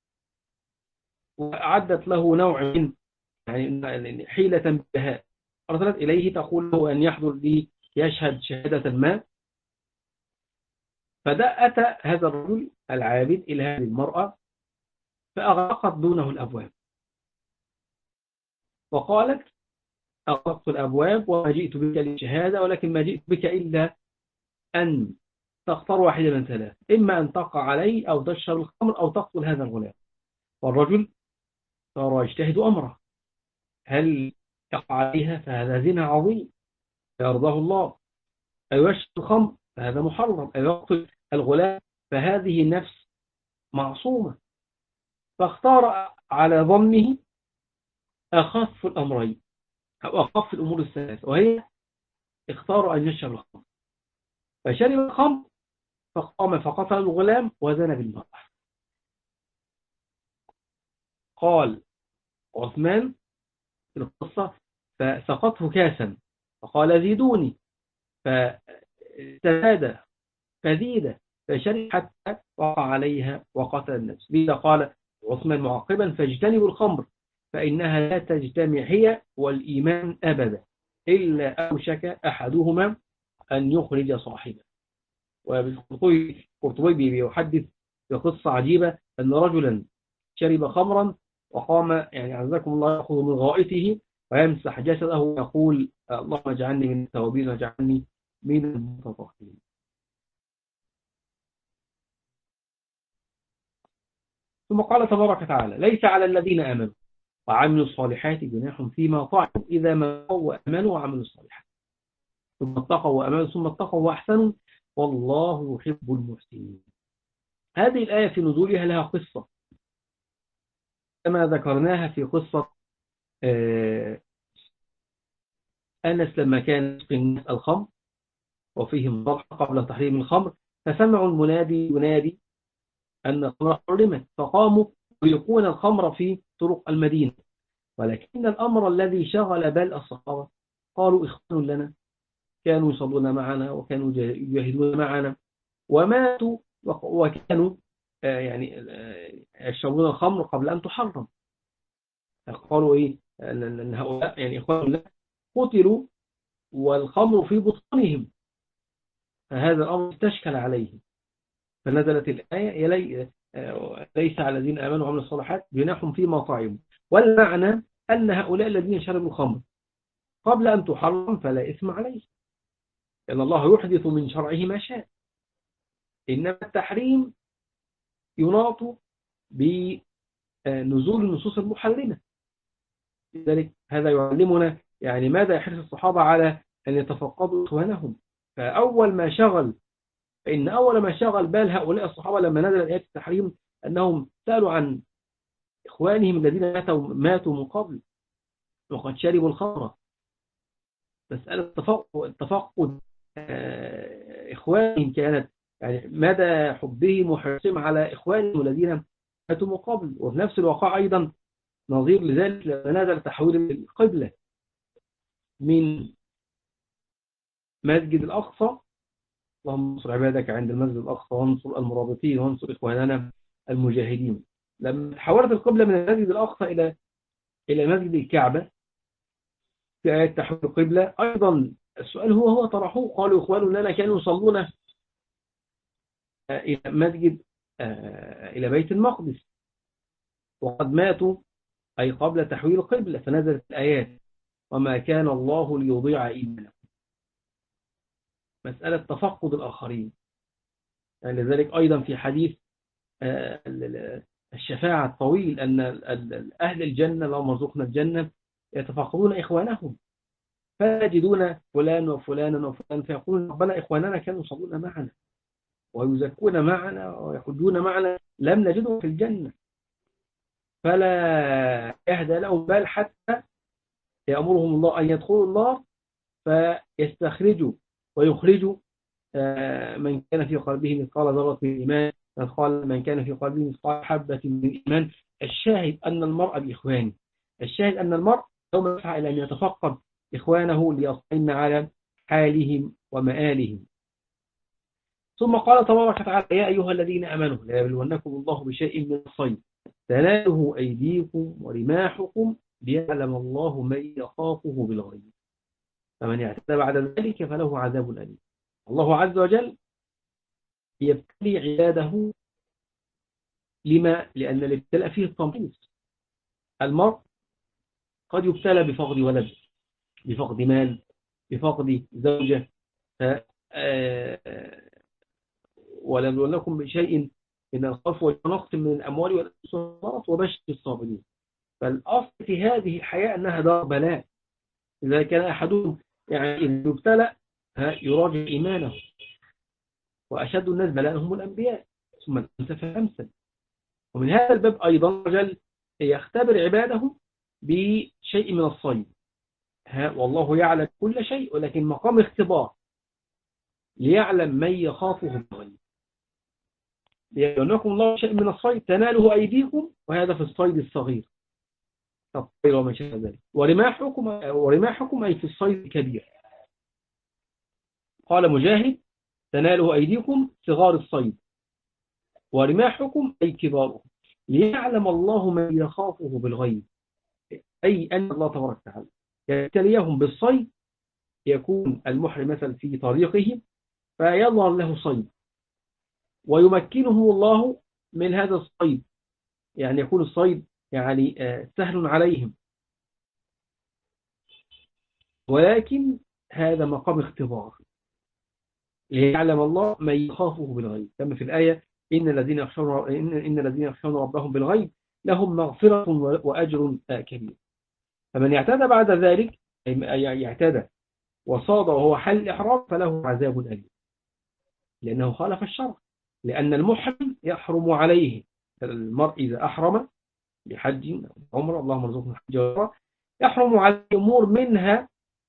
وأعدت له نوع من يعني حيلة بها. أرسلت إليه تقول له أن يحضر لي يشهد شهادة ما. أتى هذا الرجل العابد إلى هذه المرأة فأغلقت دونه الأبواب وقالت أغلقت الأبواب وما جئت بك للشهادة ولكن ما جئت بك إلا أن تختار واحدة من ثلاث، إما أن تقع علي أو تشرب الخمر أو تقتل هذا الغلام. والرجل صار يجتهد أمره، هل يقع عليها فهذا زنا عظيم يرضاه الله، أو يشرب الخمر فهذا محرم، أو يقتل الغلام فهذه نفس معصومة. فاختار على ظنه أخف الأمرين أو أخف الأمور الثلاث، وهي اختار أن يشرب الخمر. فشرب الخمر فقام فقتل الغلام وزنى بالمرأة. قال عثمان في القصة فسقطه كاسا فقال زيدوني فاستزاد فزيد فشرب حتى وقع عليها وقتل النفس. لذا قال عثمان معقبا فاجتنبوا الخمر فإنها لا تجتمع هي والإيمان أبدا إلا أوشك أحدهما أن يخرج صاحبه. والقرطبي بيحدث بقصة عجيبة أن رجلا شرب خمرا وقام يعني عزكم الله يأخذ من غائته ويمسح جسده ويقول اللهم اجعلني من التوابين واجعلني من المتطهرين. ثم قال تبارك وتعالى ليس على الذين آمنوا وعملوا الصالحات جناح فيما طاعوا إذا ما اتقوا وآمنوا وعملوا الصالحات ثم اتقوا وآمنوا ثم اتقوا وأحسنوا والله يحب المحسنين. هذه الآية في نزولها لها قصة كما ذكرناها في قصة أنس لما كان يسقي الناس الخمر وفيهم ضرح قبل تحريم الخمر فسمعوا المنادي ينادي أن الخمر حرمت فقاموا يلقون الخمر في طرق المدينة. ولكن الأمر الذي شغل بال الصحابة قالوا إخوان لنا كانوا يصلون معنا وكانوا يجاهدون معنا وماتوا وكانوا يعني يشربون الخمر قبل أن تحرم. قالوا إيه أن هؤلاء يعني إخوان لنا قتلوا والخمر في بطونهم فهذا الأمر استشكل عليهم فنزلت الآية ليس على الذين آمنوا وعملوا الصالحات جناح فيما طعموا. والمعنى أن هؤلاء الذين شربوا الخمر قبل أن تحرم فلا إثم عليه لأن الله يحدث من شرعه ما شاء. إنما التحريم يناط بنزول النصوص المحرمة. لذلك هذا يعلمنا يعني ماذا يحرص الصحابة على أن يتفقدوا إخوانهم. فإن أول ما شغل بال هؤلاء الصحابة لما نزل آيات التحريم أنهم سألوا عن إخوانهم الذين ماتوا من قبل وقد شربوا الخمر. مسألة تفقد إخوانهم كانت يعني مدى حبهم وحرصهم على إخوانهم الذين ماتوا من قبل. وفي نفس الواقع أيضا نظير لذلك لما نزل تحويل القبلة من مسجد الأقصى اللهم انصر عبادك عند المسجد الأقصى وانصر المرابطين وانصر إخواننا المجاهدين. لما تحولت القبلة من المسجد الأقصى إلى مسجد الكعبة في آيات تحويل القبلة أيضا السؤال هو طرحوه قالوا إخواننا لنا كانوا يصلون إلى مسجد إلى بيت المقدس وقد ماتوا أي قبل تحويل القبلة. فنزلت الآيات وما كان الله ليضيع إيمانكم. مسألة تفقد الآخرين. يعني لذلك أيضا في حديث الشفاعة الطويل أن أهل الجنة لو مرزقنا الجنة يتفقدون إخوانهم فيجدون فلان وفلانا وفلان فيقولون ربنا إخواننا كانوا يصلون معنا ويزكون معنا ويحجون معنا لم نجدهم في الجنة فلا يهدى لهم بال حتى يأمرهم الله أن يدخلوا النار فيستخرجوا ويخرجوا من كان في قلبه مثقال ذرة من إيمان قال من كان في قلبه مثقال حبة من إيمان. الشاهد أن المرء بإخوانه. الشاهد أن المرء يوم يسعى إلى أن يتفقد إخوانه ليصطن على حالهم ومآلهم. ثم قال تبارك وتعالى: يا أيها الذين آمنوا لا يبلونكم الله بشيء من الصيد تناله أيديكم ورماحكم ليعلم الله من يخافه بالغيب فمن اعتدى بعد ذلك فله عذاب أليم. الله عز وجل يبتلي عباده لأن الابتلاء فيه التمحيص. المرء قد يبتلى بفقد ولد، بفقد مال، بفقد زوجة، ولنبلونكم بشيء من الخوف والنقص من الأموال والأنفس والثمرات وبشر الصابرين. فالأصل في هذه الحياة أنها دار بلاء. إذا كان أحدهم يعني إذا يبتلى يراجع إيمانه. وأشد الناس بلاء هم الأنبياء ثم الأمثل فالأمثل. ومن هذا الباب أيضا رجل يختبر عباده بشيء من الصيد. والله يعلم كل شيء ولكن مقام اختبار ليعلم من يخافه بالغيب. ليبلونكم الله شيء من الصيد تناله أيديكم، وهذا في الصيد الصغير الطير وما شابه ذلك، ورماحكم أي في الصيد الكبير. قال مجاهد: تناله أيديكم صغار الصيد ورماحكم أي كباره، ليعلم الله من يخافه بالغيب، أي أن الله تبارك وتعالى يبتليهم بالصيد. يكون المحرم مثلا في طريقه فيظهر له صيد ويمكنه الله من هذا الصيد، يعني يكون الصيد يعني سهل عليهم، ولكن هذا مقام اختبار ليعلم الله من يخافه بالغيب. كما في الآية: إن الذين يخشون ربهم بالغيب لهم مغفرة وأجر كبير. فمن يعتدى بعد ذلك يعتدى وصاد وهو حل الإحرام فله عذاب أليم، لأنه خالف الشرع. لأن المحرم يحرم عليه، المرء إذا أحرم بحج عمره، اللهم ارزقنا الحج والعمرة، يحرم عليه أمور منها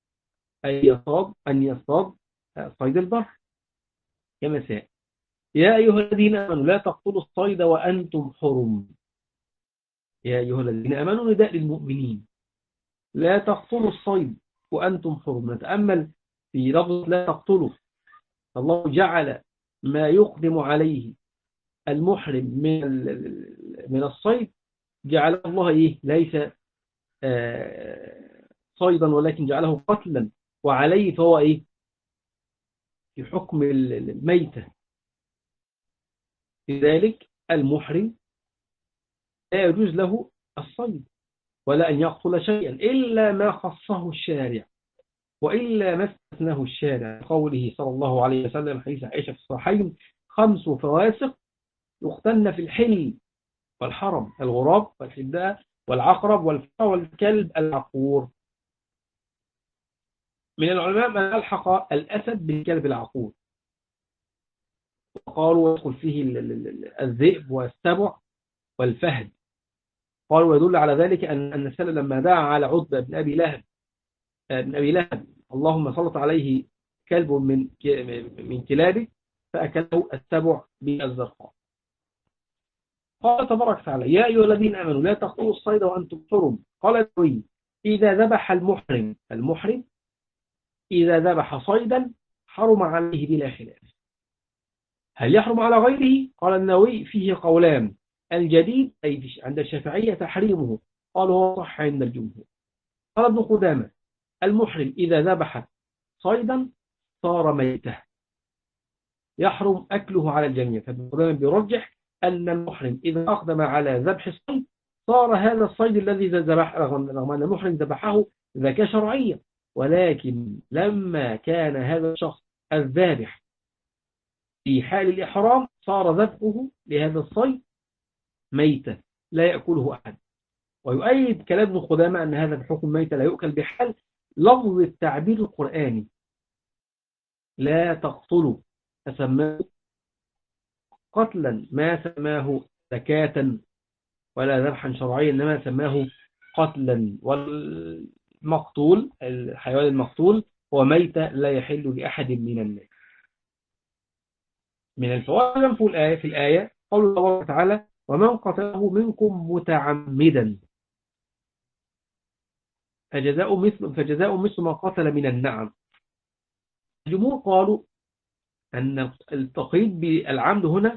أن يصطاد صيد البر كما سائل: يا أيها الذين آمنوا لا تقتلوا الصيد وأنتم حرم. يا أيها الذين آمنوا نداء للمؤمنين: لا تقتلوا الصيد وأنتم حرم. نتأمل في لفظ لا تقتلوا. الله جعل ما يقدم عليه المحرم من الصيد، جعله الله ليس صيدا ولكن جعله قتلا، وعليه فهو في حكم الميتة. لذلك المحرم لا يجوز له الصيد ولا أن يقتل شيئا إلا ما خصه الشارع وإلا ما استثناه الشارع، قوله صلى الله عليه وسلم حديث عائشة في الصحيحين: 5 فواسق يقتلن في الحل والحرم: الغراب والحداء والعقرب والفأر والكلب العقور. من العلماء من ألحق الأسد بالكلب العقور، وقالوا يدخل فيه الذئب والسبع والفهد. قالوا يدل على ذلك أن السلام لما دعا على عتبة بن أبي لهب اللهم سلط عليه كلب من كلابه فأكله السبع بالزرقاء. قال تبارك وتعالى: يا أيها الذين آمنوا لا تقتلوا الصيد وأنتم حرم. قال النووي: إذا ذبح المحرم إذا ذبح صيدا حرم عليه بلا خلاف. هل يحرم على غيره؟ قال النووي: فيه قولان، الجديد أي عند الشافعية تحريمه، قالوا هو صح عند الجمهور. قال ابن قدامة: المحرم إذا ذبح صيدا صار ميته يحرم أكله على الجميع. فابن قدامة بيرجح أن المحرم إذا أقدم على ذبح الصيد صار هذا الصيد الذي ذبح، رغم أن المحرم ذبحه ذكاء شرعيا، ولكن لما كان هذا الشخص الذابح في حال الإحرام صار ذبحه لهذا الصيد ميتة لا يأكله أحد. ويؤيد كلام ابن قدامة أن هذا الحكم ميتة لا يؤكل بحال لفظ التعبير القرآني: لا تقتلوا، فسماه قتلا ما سماه زكاة ولا ذبحا شرعيا، إنما سماه قتلا. والمقتول الحيوان المقتول هو ميتة لا يحل لأحد من الناس. من الفوائد في الآية قول الله تعالى: ومن قتله منكم متعمدا فجزاء مثل ما قتل من النعم. الجمهور قالوا أن التقييد بالعمد هنا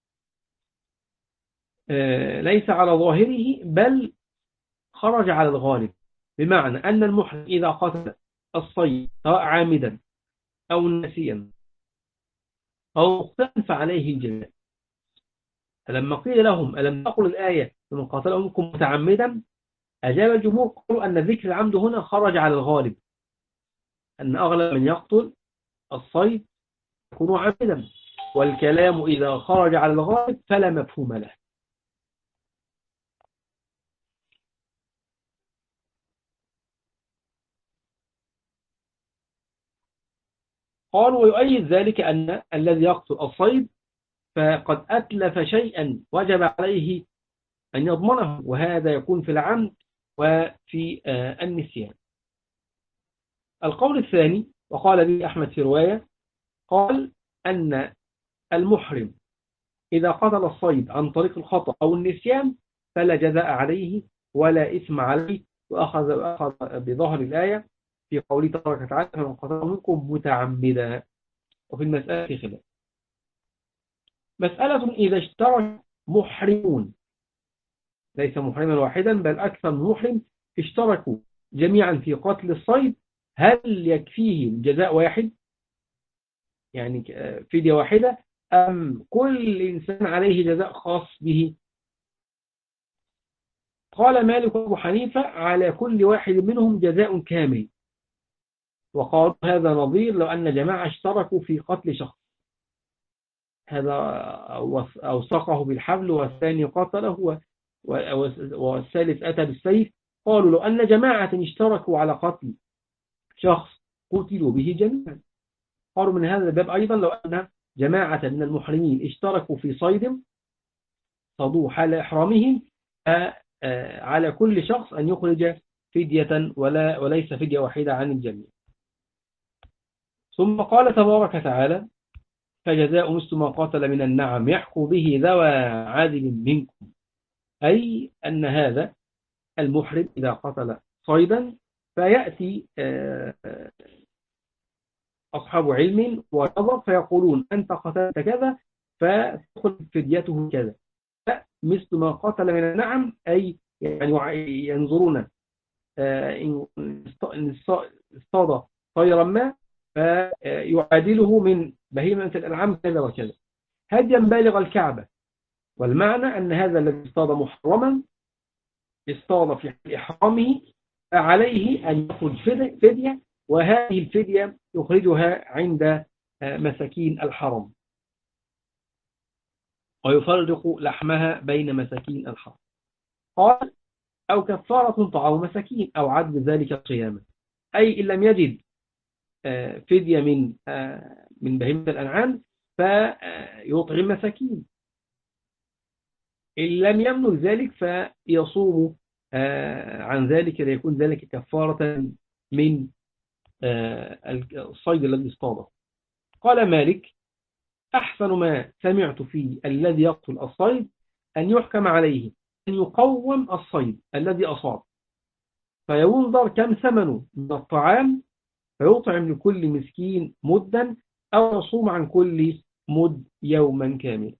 ليس على ظاهره، بل خرج على الغالب، بمعنى أن المحرم إذا قتل الصيد سواء عامدا أو ناسيا أو مقتلا فعليه الجزاء. فلما قيل لهم ألم تقل الآية من قاتله منكم متعمدا، أجاب الجمهور قالوا أن ذكر العمد هنا خرج على الغالب، أن أغلب من يقتل الصيد يكون عامدا، والكلام إذا خرج على الغالب فلا مفهوم له. قالوا ويؤيد ذلك أن الذي يقتل الصيد فقد أتلف شيئا وجب عليه أن يضمنه، وهذا يكون في العمد وفي النسيان. القول الثاني وقال به أحمد في رواية، قال أن المحرم إذا قتل الصيد عن طريق الخطأ أو النسيان فلا جزاء عليه ولا إثم عليه، وأخذ بظهر الآية في قوله تبارك وتعالى فمن قتل منكم متعمدا. وفي المسألة خلاف. مسألة إذا اشترك محرمون، ليس محرما واحدا بل أكثر من محرم، اشتركوا جميعا في قتل الصيد، هل يكفيه جزاء واحد، يعني فدية واحدة، أم كل إنسان عليه جزاء خاص به؟ قال مالك وأبو حنيفة على كل واحد منهم جزاء كامل، وقال هذا نظير لو أن جماعة اشتركوا في قتل شخص، هذا أوثقه بالحبل والثاني قتله والثالث أتى بالسيف. قالوا لو أن جماعة اشتركوا على قتل شخص قتلوا به جميعا. قالوا من هذا الباب أيضا لو أن جماعة من المحرمين اشتركوا في صيد صادوه حال إحرامهم، على كل شخص أن يخرج فدية وليس فدية واحدة عن الجميع. ثم قال تبارك وتعالى فجزاء مثل ما قاتل من النعم يحكم به ذوى عادل منكم، أي أن هذا المحرم إذا قتل صيدا فيأتي أصحاب علم ونظر فيقولون أنت قتلت كذا فتدخل فديته كذا، مثل ما قتل من النعم، أي يعني ينظرون إن اصطاد طيرا ما فيعادله من بهيمة الأنعام كذا وكذا هديا بالغ الكعبة. والمعنى أن هذا الذي اصطاد محرما اصطاد في إحرامه فعليه أن يخرج فدية، وهذه الفدية يخرجها عند مساكين الحرم، ويفرق لحمها بين مساكين الحرم. قال أو كفارة طعام مساكين أو عدل ذلك صياما، أي إن لم يجد فدية من بهيمة الأنعام فيطعم مساكين، إن لم يملك ذلك فيصوم عن ذلك ليكون ذلك كفارة من الصيد الذي اصطاده. قال مالك أحسن ما سمعت فيه الذي يقتل الصيد أن يحكم عليه أن يقوم الصيد الذي أصاب، فينظر كم ثمنه من الطعام فيطعم لكل مسكين مدا أو يصوم عن كل مد يوما كاملا.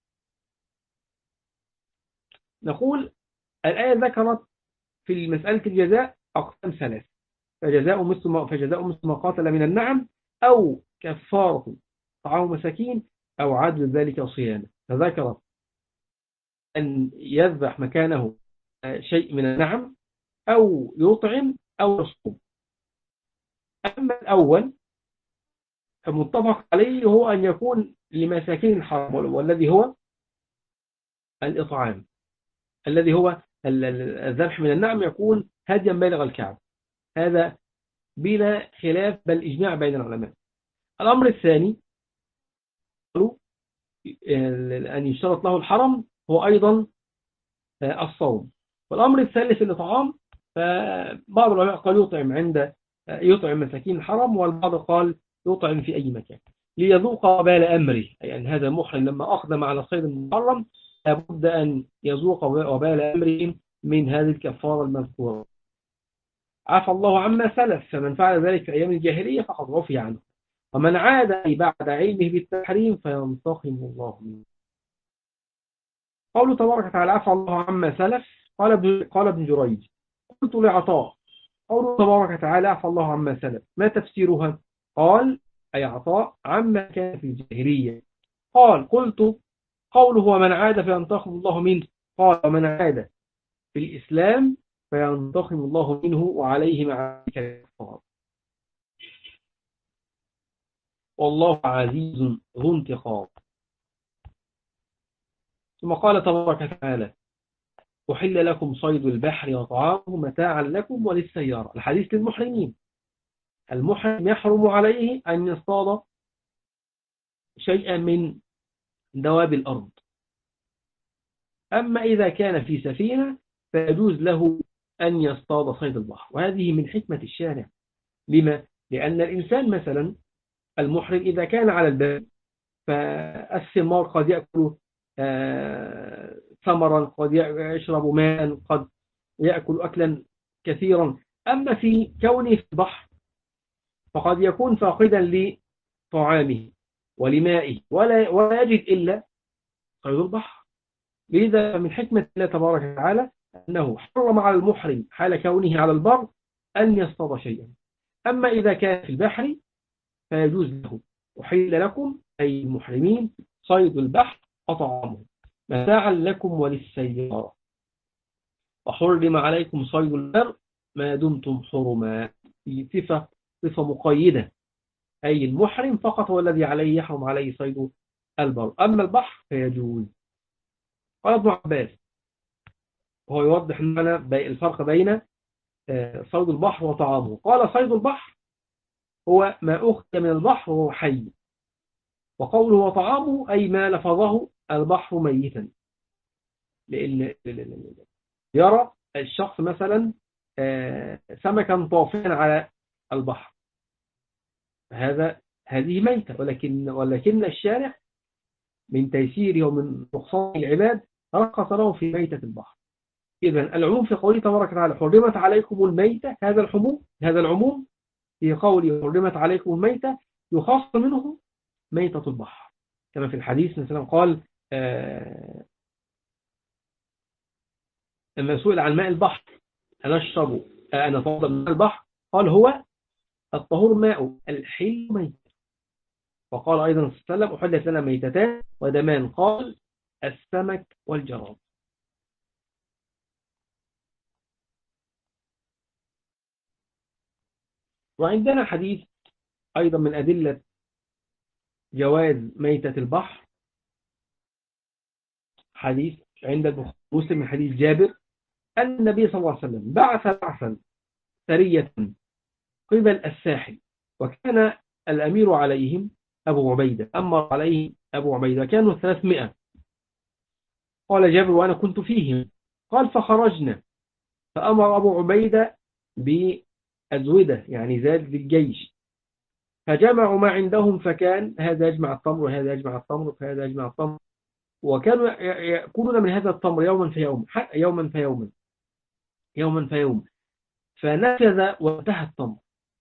نقول الآية ذكرت في مسألة الجزاء أقسام ثلاث، فجزاء مثل ما قاتل من النعم أو كفارة طعام مساكين أو عدل ذلك صياما، فذكرت أن يذبح مكانه شيء من النعم أو يطعم أو يصوم. أما الأول فمتفق عليه هو أن يكون لمساكين الحرم، والذي هو الإطعام، الذي هو الذبح من النعم يكون هديا بالغ الكعب، هذا بلا خلاف بل إجماع بين العلماء. الأمر الثاني أن يشترط له الحرم هو أيضا الصوم. والأمر الثالث الإطعام، فبعض العلماء قال يطعم مساكين الحرم، والبعض قال يطعم في أي مكان ليذوق وبال أمره، أي أن هذا المحرم لما أقدم على الصيد المحرم لابد أن يذوق وبال أمره من هذه الكفارة المذكورة. عفى الله عما سلف، فمن فعل ذلك في أيام الجاهلية فقد عفي عنه. ومن عاد أي بعد علمه بالتحريم فينتقم الله منه. قوله تبارك وتعالى عفى الله عما سلف. قال ابن جريج قلت لعطاء قوله تبارك وتعالى عفى الله عما سلف ما تفسيرها؟ قال أي عطاء عما كان في الجاهلية. قلت قوله ومن عاد فينتقم الله منه. قال ومن عاد في الإسلام فينتقم الله منه وعليه مع ذلك الكفار والله عزيز ذو انتقام. ثم قال تبارك وتعالى أحل لكم صيد البحر وطعامه متاعا لكم وللسيارة. الحديث للمحرمين. المحرم يحرم عليه أن يصطاد شيئا من دواب الأرض. أما إذا كان في سفينة فيجوز له أن يصطاد صيد البحر، وهذه من حكمة الشارع. لما؟ لأن الإنسان مثلا المحرم إذا كان على الباب فالثمار قد يأكل ثمرا، قد يشرب ماء، قد يأكل أكلا كثيرا. أما في كونه في البحر فقد يكون فاقدا لطعامه ولمائه ولا يجد إلا صيد البحر. لذا من حكمة الله تبارك وتعالى أنه حرم على المحرم حال كونه على البر أن يصطاد شيئا. أما إذا كان في البحر فيجوز له. أحل لكم أي المحرمين صيد البحر وطعامه متاعا لكم وللسيارة. وحرم عليكم صيد البر ما دمتم حرما. في صفة مقيدة، أي المحرم فقط هو الذي عليه يحرم عليه صيد البر، أما البحر فيجوز. قال ابن عباس وهو يوضح لنا الفرق بين صيد البحر وطعامه. قال صيد البحر هو ما أخذ من البحر وهو حي، وقوله وطعامه أي ما لفظه البحر ميتا. لأن يرى الشخص مثلا سمكا طافيا على البحر، هذه ميتة، ولكن الشارع من تيسيره ومن نقصان العباد رخص له في ميتة البحر. إذن العموم في قوله تبارك وتعالى حرمت عليكم الميتة، هذا العموم في قوله حرمت عليكم الميتة يخص منه ميتة البحر، كما في الحديث مثلا قال لما سئل عن ماء البحر أنا أشرب أنا أتوضأ من البحر قال هو الطهور ماء الحل ميت. وقال أيضا صلى الله عليه وسلم أحلت لنا ميتتان ودمان، قال السمك والجراد. وعندنا حديث أيضا من أدلة جواز ميتة البحر، حديث عند البخاري ومسلم من حديث جابر أن النبي صلى الله عليه وسلم بعثا سرية قبل الساحل، وكان الأمير عليهم أبو عبيدة، أمر عليه أبو عبيدة، كانوا 300. قال جابر وأنا كنت فيهم. قال فخرجنا فأمر أبو عبيدة بأزودة يعني زاد بالجيش، فجمعوا ما عندهم، فكان هذا يجمع التمر وهذا يجمع التمر فهذا يجمع التمر، وكانوا يأكلون من هذا التمر يوما فيوم، يوما فيوما، يوما فيوم، فنفذ وانتهى التمر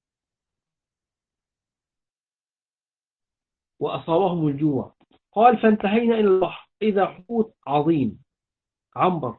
وأصابهم الجوع. قال فانتهينا إلى البحر إذا حوت عظيم عنبر،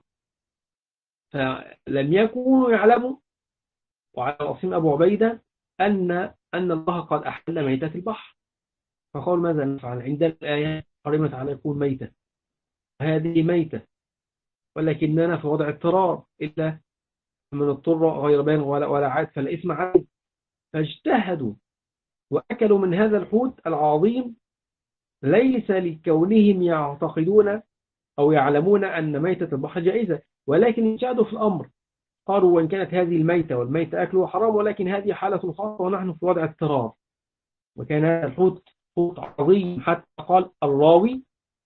فلم يكونوا يعلموا وعلى رأسهم أبو عبيدة أن الله قد أحل ميتة البحر. فقال ماذا نفعل؟ عندنا الآية حرمت عليكم ميتة، هذه ميتة ولكننا في وضع اضطرار، إلا من اضطر غير بان ولا عاد فلا إثم عليه. فاجتهدوا وأكلوا من هذا الحوت العظيم، ليس لكونهم يعتقدون أو يعلمون أن ميتة البحر جائزة، ولكن اجتهدوا في الأمر. قالوا وإن كانت هذه الميتة والميتة أكله حرام، ولكن هذه حالة خاصة ونحن في وضع اضطرار. وكان هذا الحوت حوت عظيم، حتى قال الراوي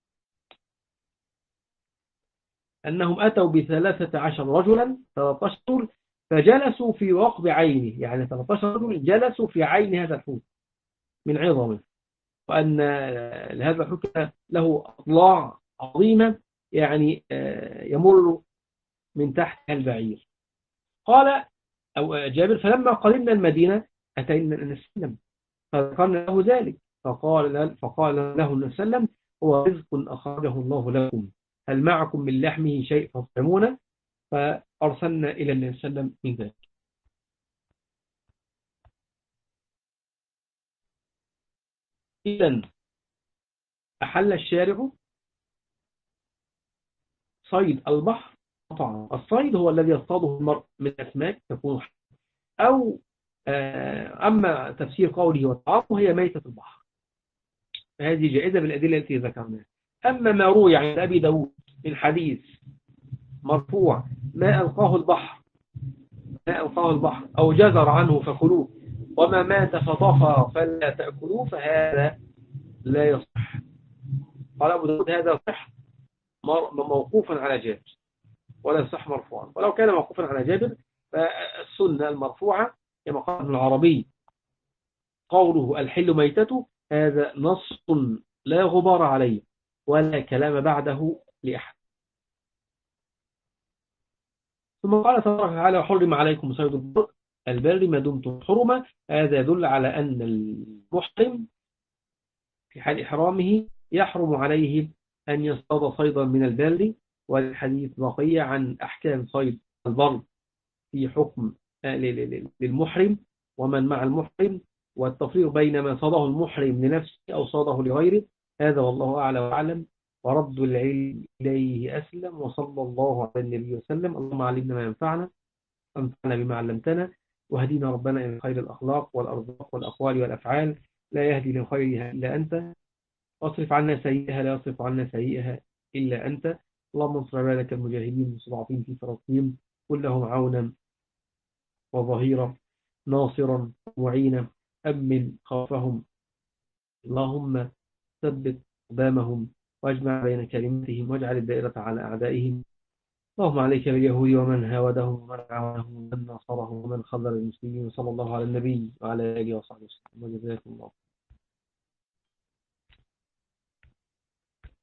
أنهم أتوا ب13 رجلا 13 فجلسوا في وقب عينه، يعني 13 رجل جلسوا في عين هذا الحوت من عظمه، وأن هذا الحوت له أضلاع عظيمة يعني يمر من تحت البعير. قال أو جابر فلما قدمنا المدينة أتينا النبي فذكرنا له ذلك، فقال له النبي صلى الله عليه وسلم: هو رزق أخرجه الله لكم، هل معكم من لحمه شيء تطعمونه؟ فأرسلنا إلى النبي صلى الله عليه وسلم من ذلك. إذن أحل الشارع صيد البحر قطعا. الصيد هو الذي يصطاده المرء من أسماك تكون حية، أو أما تفسير قوله وطعامه هي ميتة البحر، هذه جائزة بالأدلة التي ذكرناها. أما ما روي عن أبي داود من حديث مرفوع: ما ألقاه البحر، ما ألقاه البحر أو جزر عنه فكلوه، وما مات فطفى فلا تأكلوه، فهذا لا يصح. قال أبو داود: هذا صح موقوفا على جابر، ولا يصح مرفوعا. ولو كان موقوفا على جابر فالسنة المرفوعة كما قال ابن العربي: قوله الحل ميتته هذا نص لا غبار عليه ولا كلام بعده لأحد. ثم قال تبارك وتعالى: وحرم عليكم صيد البر ما دمتم حرما. هذا يدل على أن المحرم في حال إحرامه يحرم عليه أن يصطاد صيدا من البر. والحديث بقية عن أحكام صيد البر في حكم للمحرم ومن مع المحرم، والتفريق بين ما صاده المحرم لنفسه أو صاده لغيره. هذا والله أعلى وأعلم، ورد العلم إليه أسلم. وصلى الله على النبي وسلم. اللهم علمنا ما ينفعنا، وانفعنا بما علمتنا، وهدينا ربنا إلى خير الأخلاق والأرزاق والأقوال والأفعال، لا يهدي لخيرها إلا أنت، واصرف عنا سيئها لا يصرف عنا سيئها إلا أنت. اللهم انصر عبادك المجاهدين المستضعفين في فلسطين، كلهم عونا وظهيرا، ناصرا معينا، أمن خوفهم، اللهم ثبت أقدامهم، واجمع بين كلمتهم، واجعل الدائرة على أعدائهم. اللهم عليك باليهود ومن هاودهم ومن عاونهم ومن ناصرهم ومن خذل المسلمين. صلى الله على النبي وعلى آله وصحبه وسلم، وجزاكم الله.